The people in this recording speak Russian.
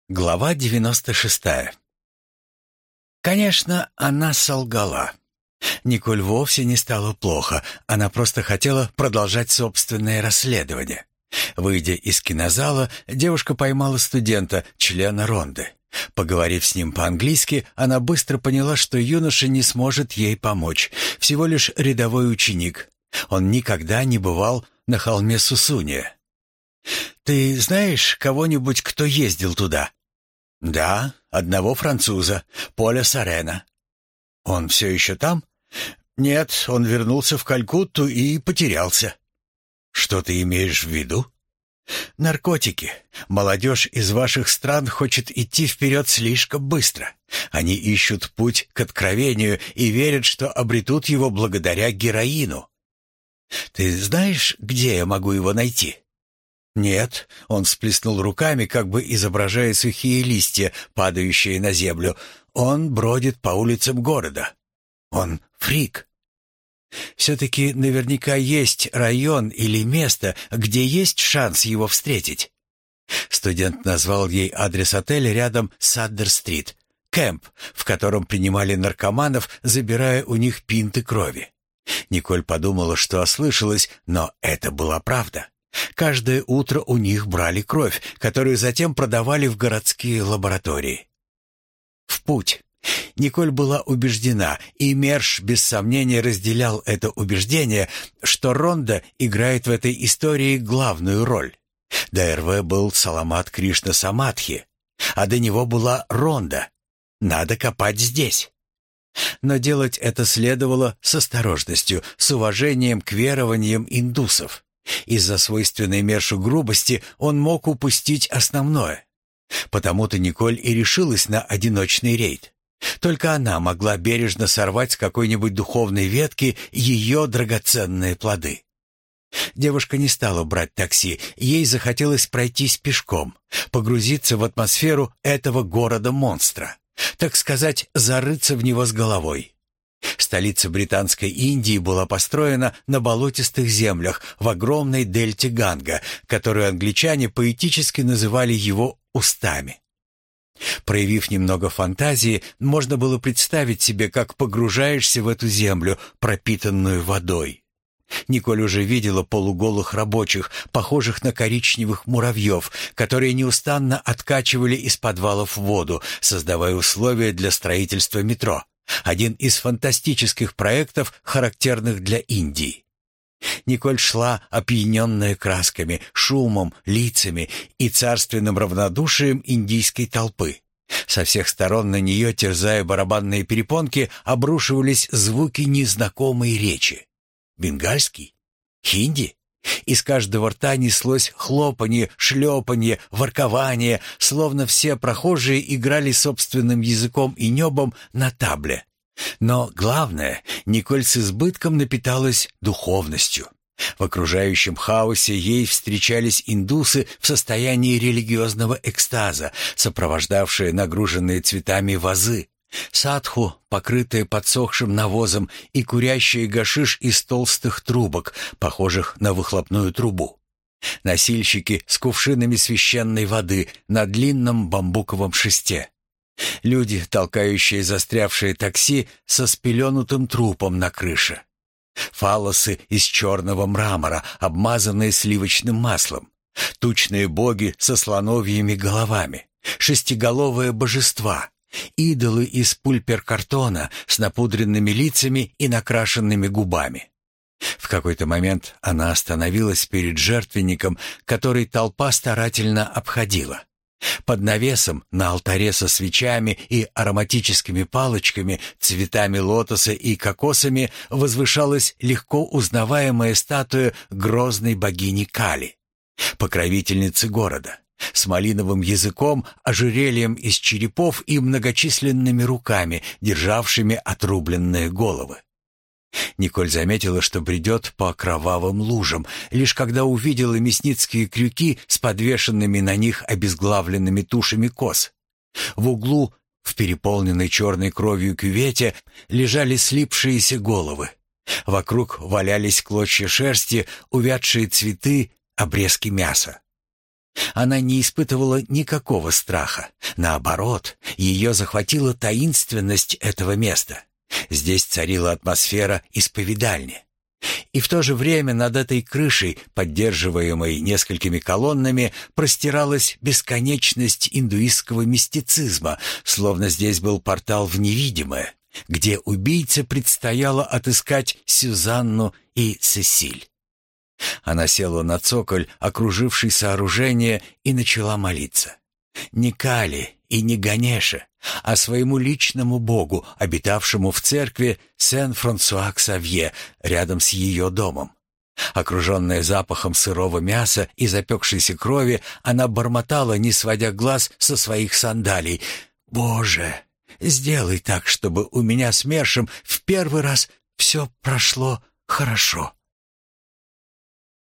Глава 96. Конечно, она солгала. Николь вовсе не стало плохо, она просто хотела продолжать собственное расследование. Выйдя из кинозала, девушка поймала студента, члена Ронды. Поговорив с ним по-английски, она быстро поняла, что юноша не сможет ей помочь, всего лишь рядовой ученик. Он никогда не бывал на холме Сусуния. «Ты знаешь кого-нибудь, кто ездил туда?» «Да, одного француза, Поля Сорена». «Он все еще там?» «Нет, он вернулся в Калькутту и потерялся». «Что ты имеешь в виду?» «Наркотики. Молодежь из ваших стран хочет идти вперед слишком быстро. Они ищут путь к откровению и верят, что обретут его благодаря героину. Ты знаешь, где я могу его найти?» «Нет», — он всплеснул руками, как бы изображая сухие листья, падающие на землю. «Он бродит по улицам города. Он фрик». «Все-таки наверняка есть район или место, где есть шанс его встретить». Студент назвал ей адрес отеля рядом с Саддер-стрит, кэмп, в котором принимали наркоманов, забирая у них пинты крови. Николь подумала, что ослышалась, но это была правда. Каждое утро у них брали кровь, которую затем продавали в городские лаборатории. В путь. Николь была убеждена, и Мерш без сомнения разделял это убеждение, что Ронда играет в этой истории главную роль. До РВ был Саламат Кришна Самадхи, а до него была Ронда. Надо копать здесь. Но делать это следовало с осторожностью, с уважением к верованиям индусов. Из-за свойственной Мершу грубости он мог упустить основное. Потому-то Николь и решилась на одиночный рейд. Только она могла бережно сорвать с какой-нибудь духовной ветки ее драгоценные плоды. Девушка не стала брать такси, ей захотелось пройтись пешком, погрузиться в атмосферу этого города-монстра, так сказать, зарыться в него с головой. Столица Британской Индии была построена на болотистых землях в огромной дельте Ганга, которую англичане поэтически называли его «устами». Проявив немного фантазии, можно было представить себе, как погружаешься в эту землю, пропитанную водой. Николь уже видела полуголых рабочих, похожих на коричневых муравьев, которые неустанно откачивали из подвалов воду, создавая условия для строительства метро. Один из фантастических проектов, характерных для Индии. Николь шла, опьяненная красками, шумом, лицами и царственным равнодушием индийской толпы. Со всех сторон на нее, терзая барабанные перепонки, обрушивались звуки незнакомой речи. Бенгальский? Хинди? Из каждого рта неслось хлопанье, шлепанье, воркование, словно все прохожие играли собственным языком и небом на табле. Но главное, Николь с избытком напиталась духовностью. В окружающем хаосе ей встречались индусы в состоянии религиозного экстаза, сопровождавшие нагруженные цветами вазы, садху, покрытые подсохшим навозом, и курящие гашиш из толстых трубок, похожих на выхлопную трубу. Носильщики с кувшинами священной воды на длинном бамбуковом шесте. Люди, толкающие застрявшие такси со спеленутым трупом на крыше. Фаллосы из черного мрамора, обмазанные сливочным маслом. Тучные боги со слоновьими головами. Шестиголовые божества. Идолы из пульперкартона с напудренными лицами и накрашенными губами. В какой-то момент она остановилась перед жертвенником, который толпа старательно обходила. Под навесом на алтаре со свечами и ароматическими палочками, цветами лотоса и кокосами возвышалась легко узнаваемая статуя грозной богини Кали, покровительницы города, с малиновым языком, ожерельем из черепов и многочисленными руками, державшими отрубленные головы. Николь заметила, что бредет по кровавым лужам, лишь когда увидела мясницкие крюки с подвешенными на них обезглавленными тушами коз. В углу, в переполненной черной кровью кювете, лежали слипшиеся головы. Вокруг валялись клочья шерсти, увядшие цветы, обрезки мяса. Она не испытывала никакого страха. Наоборот, ее захватила таинственность этого места. Здесь царила атмосфера исповедальни. И в то же время над этой крышей, поддерживаемой несколькими колоннами, простиралась бесконечность индуистского мистицизма, словно здесь был портал в невидимое, где убийце предстояло отыскать Сюзанну и Сесиль. Она села на цоколь, окруживший сооружение, и начала молиться. Не Кали и не Ганеше, а своему личному богу, обитавшему в церкви Сен-Франсуа-Ксавье рядом с ее домом. Окруженная запахом сырого мяса и запекшейся крови, она бормотала, не сводя глаз со своих сандалий: «Боже, сделай так, чтобы у меня с Мершем в первый раз все прошло хорошо».